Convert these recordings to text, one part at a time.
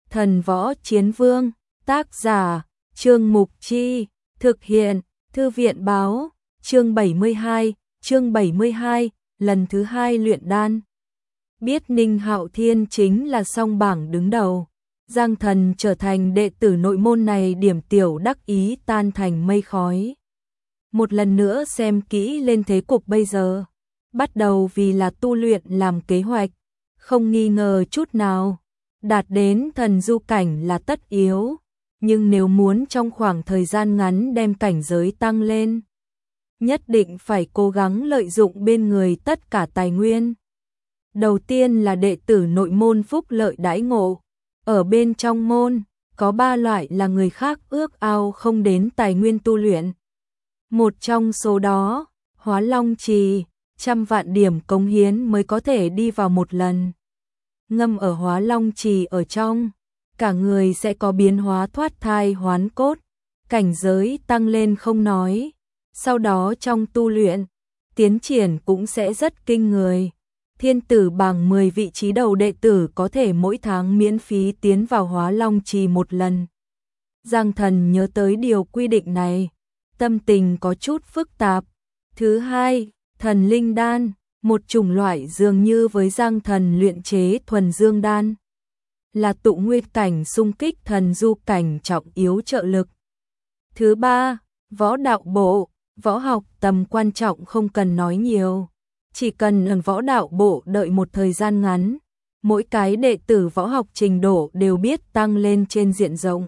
Thần Võ Chiến Vương, tác giả, Trương Mục Chi, thực hiện, Thư viện báo, chương 72, lần thứ 2 luyện đan. Biết Ninh Hạo Thiên chính là song bảng đứng đầu, Giang Thần trở thành đệ tử nội môn này, điểm tiểu đắc ý tan thành mây khói. Một lần nữa xem kỹ lên thế cục bây giờ, bắt đầu vì là tu luyện làm kế hoạch, không nghi ngờ chút nào, đạt đến thần du cảnh là tất yếu, nhưng nếu muốn trong khoảng thời gian ngắn đem cảnh giới tăng lên, nhất định phải cố gắng lợi dụng bên người tất cả tài nguyên. Đầu tiên là đệ tử nội môn phúc lợi đãi ngộ, ở bên trong môn, có 3 loại là người khác ước ao không đến tài nguyên tu luyện. Một trong số đó, Hóa Long Trì, 100 vạn điểm cống hiến mới có thể đi vào một lần. Ngâm ở Hóa Long Trì ở trong, cả người sẽ có biến hóa thoát thai hoán cốt, cảnh giới tăng lên không nói, sau đó trong tu luyện, tiến triển cũng sẽ rất kinh người. Thiên tử bảng 10 vị trí đầu đệ tử có thể mỗi tháng miễn phí tiến vào Hóa Long Trì một lần. Giang Thần nhớ tới điều quy định này, tâm tình có chút phức tạp. Thứ hai, thần linh đan, một chủng loại dường như với Giang Thần luyện chế thuần dương đan, là tụ nguyên cảnh xung kích thần du cảnh trọng yếu trợ lực. Thứ ba, võ đạo bộ, võ học tầm quan trọng không cần nói nhiều. Chỉ cần ở võ đạo bộ đợi một thời gian ngắn, mỗi cái đệ tử võ học trình độ đều biết tăng lên trên diện rộng.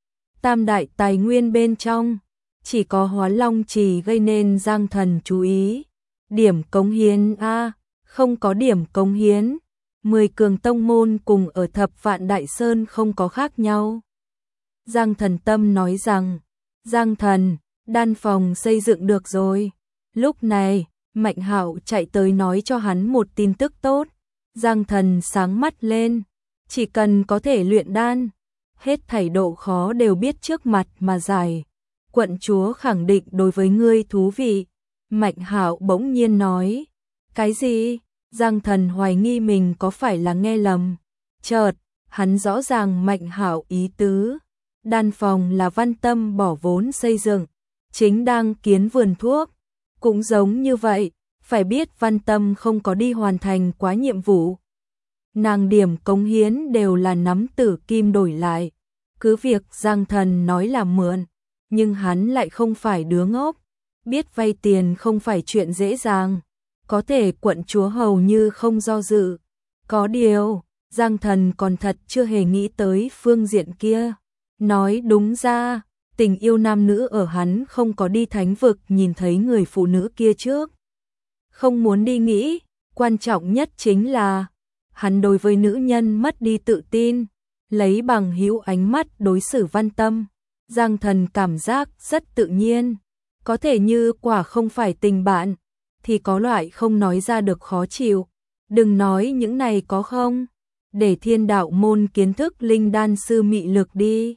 Tam đại tài nguyên bên trong, chỉ có Hóa Long Trì gây nên Giang Thần chú ý. Điểm cống hiến A, không có điểm cống hiến, 10 cường tông môn cùng ở Thập Vạn Đại Sơn không có khác nhau. Giang Thần Tâm nói rằng, Giang Thần, đan phòng xây dựng được rồi. Lúc này, Mạnh Hạo chạy tới nói cho hắn một tin tức tốt. Giang Thần sáng mắt lên, chỉ cần có thể luyện đan, hết thảy độ khó đều biết trước mặt mà giải. Quận chúa khẳng định đối với ngươi thú vị. Mạnh Hạo bỗng nhiên nói, cái gì? Giang Thần hoài nghi mình có phải là nghe lầm. Chợt, hắn rõ ràng Mạnh Hạo ý tứ. Đan phòng là Văn Tâm bỏ vốn xây dựng, chính đang kiến vườn thuốc. Cũng giống như vậy, phải biết Văn Tâm không có đi hoàn thành quá nhiệm vụ. Nàng điểm cống hiến đều là nắm tử kim đổi lại. Cứ việc Giang Thần nói là mượn, nhưng hắn lại không phải đứa ngốc. Biết vay tiền không phải chuyện dễ dàng. Có thể quận chúa hầu như không do dự. Có điều, Giang Thần còn thật chưa hề nghĩ tới phương diện kia. Nói đúng ra, tình yêu nam nữ ở hắn không có đi thánh vực nhìn thấy người phụ nữ kia trước. Không muốn đi nghĩ, quan trọng nhất chính là hắn đối với nữ nhân mất đi tự tin, lấy bằng hữu ánh mắt đối xử Văn Tâm. Giang Thần cảm giác rất tự nhiên, có thể như quả không phải tình bạn, thì có loại không nói ra được khó chịu. Đừng nói những này có không, để Thiên Đạo môn kiến thức linh đan sư mị lực đi.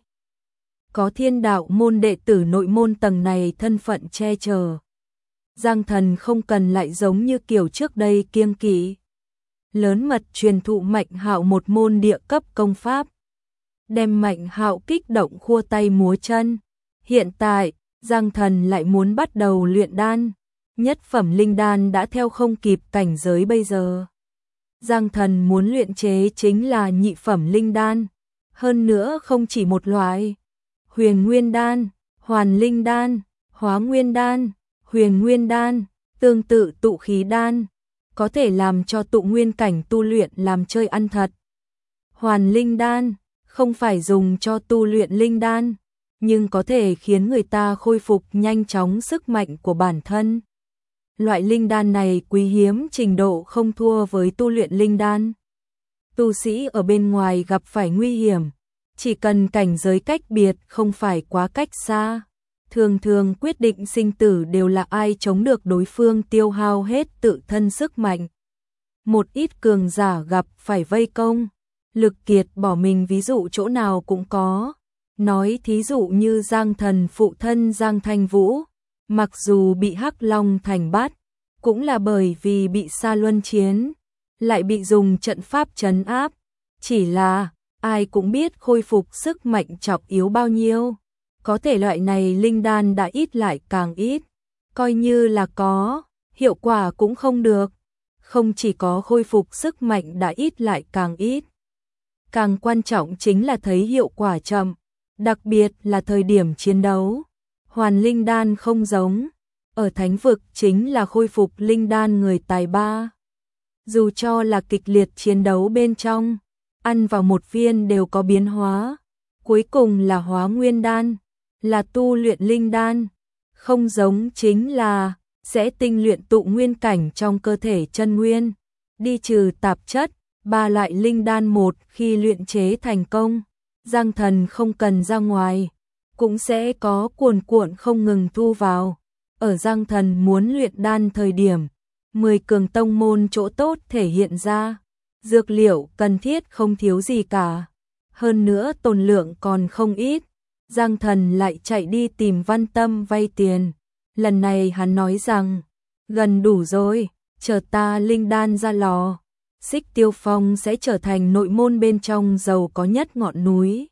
Có Thiên Đạo môn đệ tử nội môn tầng này thân phận che chở, Giang Thần không cần lại giống như kiểu trước đây kiêng kỵ. Lớn mật truyền thụ Mạnh Hạo một môn địa cấp công pháp, đem Mạnh Hạo kích động khua tay múa chân. Hiện tại, Giang Thần lại muốn bắt đầu luyện đan, nhất phẩm linh đan đã theo không kịp cảnh giới bây giờ. Giang Thần muốn luyện chế chính là nhị phẩm linh đan, hơn nữa không chỉ một loại. Huyền Nguyên đan, Hoàn Linh đan, Hóa Nguyên đan, Huyền Nguyên đan, tương tự tụ khí đan, có thể làm cho tụ nguyên cảnh tu luyện làm chơi ăn thật. Hoàn Linh đan, không phải dùng cho tu luyện linh đan, nhưng có thể khiến người ta khôi phục nhanh chóng sức mạnh của bản thân. Loại linh đan này quý hiếm trình độ không thua với tu luyện linh đan. Tu sĩ ở bên ngoài gặp phải nguy hiểm, chỉ cần cảnh giới cách biệt không phải quá cách xa, thường thường quyết định sinh tử đều là ai chống được đối phương tiêu hao hết tự thân sức mạnh. Một ít cường giả gặp phải vây công, lực kiệt bỏ mình ví dụ chỗ nào cũng có. Nói thí dụ như Giang Thần phụ thân Giang Thanh Vũ, mặc dù bị Hắc Long Thành bắt, cũng là bởi vì bị Sa Luân chiến, lại bị dùng trận pháp trấn áp. Chỉ là ai cũng biết khôi phục sức mạnh trọng yếu bao nhiêu. Có thể loại này linh đan đã ít lại càng ít. Coi như là có, hiệu quả cũng không được. Không chỉ có khôi phục sức mạnh đã ít lại càng ít. Càng quan trọng chính là thấy hiệu quả chậm. Đặc biệt là thời điểm chiến đấu. Hoàn linh đan không giống. Ở thánh vực chính là khôi phục linh đan người tài ba. Dù cho là kịch liệt chiến đấu bên trong, ăn vào một viên đều có biến hóa. Cuối cùng là hóa nguyên đan, là tu luyện linh đan. Không giống chính là sẽ tinh luyện tụ nguyên cảnh trong cơ thể chân nguyên, đi trừ tạp chất. Ba loại linh đan một khi luyện chế thành công, Giang Thần không cần ra ngoài, cũng sẽ có cuồn cuộn không ngừng thu vào. Ở Giang Thần muốn luyện đan thời điểm, 10 cường tông môn chỗ tốt thể hiện ra, dược liệu cần thiết không thiếu gì cả. Hơn nữa tồn lượng còn không ít, Giang Thần lại chạy đi tìm Văn Tâm vay tiền. Lần này hắn nói rằng, gần đủ rồi, chờ ta linh đan ra lò, Xích Tiêu Phong sẽ trở thành nội môn bên trong giàu có nhất ngọn núi.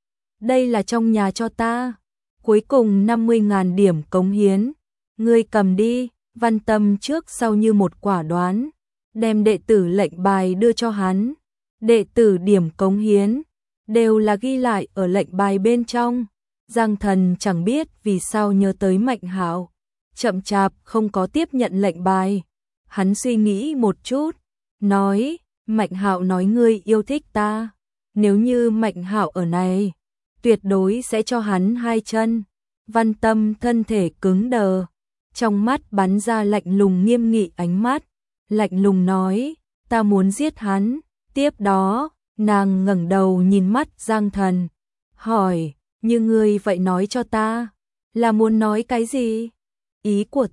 Đây là trong nhà cho ta. Cuối cùng 50.000 điểm cống hiến. Ngươi cầm đi. Văn Tâm trước sau như một quả đoán, đem đệ tử lệnh bài đưa cho hắn. Đệ tử điểm cống hiến đều là ghi lại ở lệnh bài bên trong. Giang Thần chẳng biết vì sao nhớ tới Mạnh Hạo, chậm chạp không có tiếp nhận lệnh bài. Hắn suy nghĩ một chút, nói, Mạnh Hạo nói ngươi yêu thích ta, nếu như Mạnh Hạo ở này, tuyệt đối sẽ cho hắn 2 chân. Văn Tâm thân thể cứng đờ, trong mắt bắn ra lạnh lùng nghiêm nghị ánh mắt, lạnh lùng nói, ta muốn giết hắn. Tiếp đó, nàng ngẩng đầu nhìn mắt Giang Thần, hỏi, như ngươi vậy nói cho ta, là muốn nói cái gì? Ý của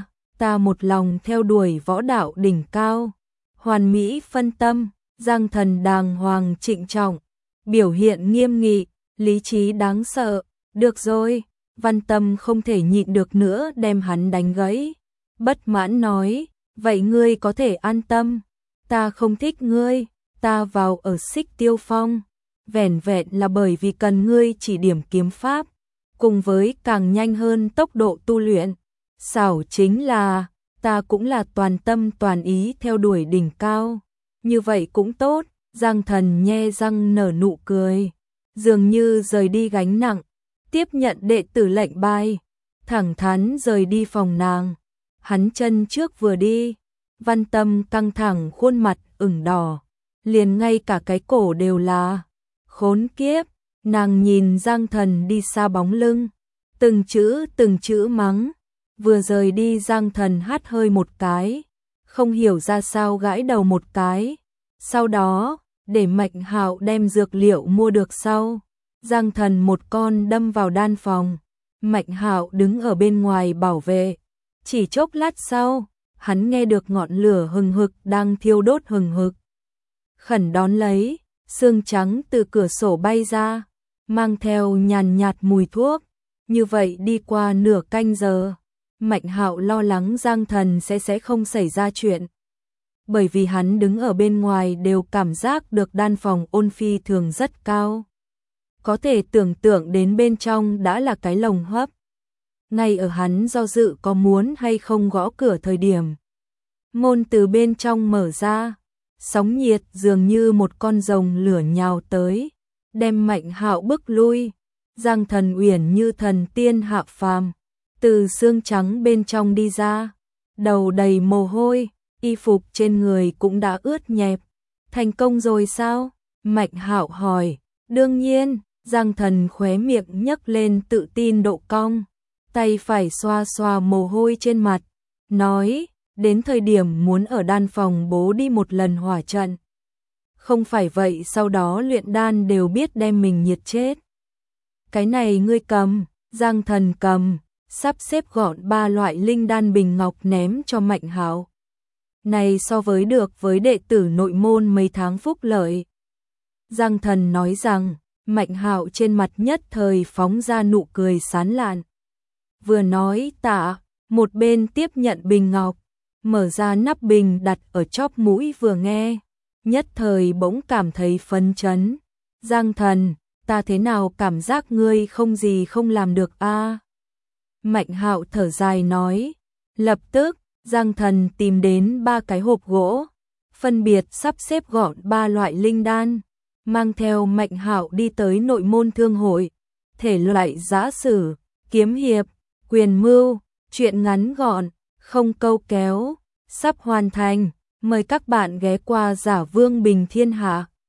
ta một lòng theo đuổi võ đạo đỉnh cao, hoàn mỹ phân tâm. Giang Thần đàng hoàng trịnh trọng, biểu hiện nghiêm nghị, lý trí đáng sợ. Được rồi. Văn Tâm không thể nhịn được nữa đem hắn đánh gãy, bất mãn nói, vậy ngươi có thể an tâm, ta không thích ngươi, ta vào ở Xích Tiêu Phong, vẻn vẹn là bởi vì cần ngươi chỉ điểm kiếm pháp, cùng với càng nhanh hơn tốc độ tu luyện. Xảo chính là, ta cũng là toàn tâm toàn ý theo đuổi đỉnh cao, như vậy cũng tốt. Giang Thần nhe răng nở nụ cười, dường như rời đi gánh nặng, tiếp nhận đệ tử lệnh bài, thẳng thắn rời đi phòng nàng. Hắn chân trước vừa đi, Văn Tâm căng thẳng khuôn mặt ửng đỏ, liền ngay cả cái cổ đều là. Khốn kiếp, nàng nhìn Giang Thần đi xa bóng lưng, từng chữ mắng. Vừa rời đi Giang Thần hắt hơi một cái, không hiểu ra sao gãi đầu một cái. Sau đó, để Mạnh Hạo đem dược liệu mua được sau, Giang Thần một con đâm vào đan phòng. Mạnh Hạo đứng ở bên ngoài bảo vệ. Chỉ chốc lát sau, hắn nghe được ngọn lửa hừng hực đang thiêu đốt hừng hực. Khẩn đón lấy, sương trắng từ cửa sổ bay ra, mang theo nhàn nhạt mùi thuốc. Như vậy đi qua nửa canh giờ, Mạnh Hạo lo lắng Giang Thần sẽ không xảy ra chuyện. Bởi vì hắn đứng ở bên ngoài đều cảm giác được đan phòng ôn phi thường rất cao. Có thể tưởng tượng đến bên trong đã là cái lồng hấp. Ngay ở hắn do dự có muốn hay không gõ cửa thời điểm, môn từ bên trong mở ra, sóng nhiệt dường như một con rồng lửa nhào tới, đem Mạnh Hạo bức lui. Giang Thần uyển như thần tiên hạ phàm, từ xương trắng bên trong đi ra, đầu đầy mồ hôi, y phục trên người cũng đã ướt nhẹp. Thành công rồi sao? Mạnh Hạo hỏi. Đương nhiên. Giang Thần khóe miệng nhấc lên tự tin độ cong, tay phải xoa xoa mồ hôi trên mặt, nói, đến thời điểm muốn ở đan phòng bố đi một lần hỏa trận. Không phải vậy sau đó luyện đan đều biết đem mình nhiệt chết. Cái này ngươi cầm. Giang Thần cầm, sắp xếp gọn 3 loại linh đan bình ngọc ném cho Mạnh Hạo. Này so với được với đệ tử nội môn mấy tháng phúc lợi. Giang Thần nói rằng, Mạnh Hạo trên mặt nhất thời phóng ra nụ cười sán lạn. Vừa nói tạ, một bên tiếp nhận bình ngọc, mở ra nắp bình đặt ở chóp mũi vừa nghe, nhất thời bỗng cảm thấy phấn chấn. Giang Thần, ta thế nào cảm giác ngươi không gì không làm được a? Mạnh Hạo thở dài nói. Lập tức, Giang Thần tìm đến 3 cái hộp gỗ, phân biệt sắp xếp gọn 3 loại linh đan, mang theo Mạnh Hạo đi tới Nội Môn Thương hội. Thể loại giã sử, kiếm hiệp, quyền mưu, truyện ngắn gọn, không câu kéo, sắp hoàn thành. Mời các bạn ghé qua Giả Vương Bình Thiên Hạ.